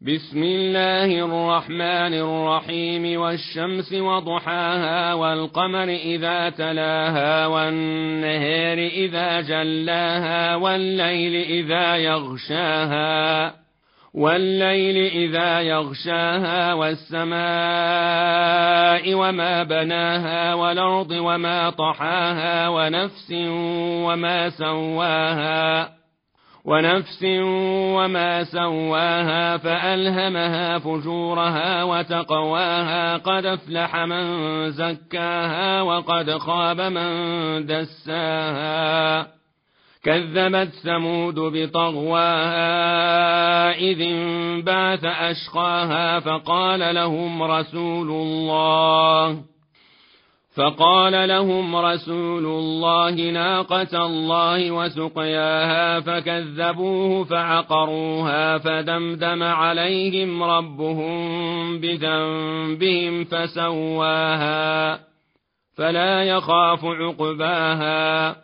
بسم الله الرحمن الرحيم والشمس وضحاها والقمر إذا تلاها والنهار إذا جلاها والليل إذا يغشاها والسماء وما بناها والأرض وما طحاها ونفس وما سواها فألهمها فجورها وتقواها قد أفلح من زكاها وقد خاب من دساها كذبت ثمود بطغواها إذ انبعث أشقاها فقال لهم رسول الله ناقة الله وسقياها فكذبوه فعقروها فدمدم عليهم ربهم بذنبهم فسواها فلا يخاف عقباها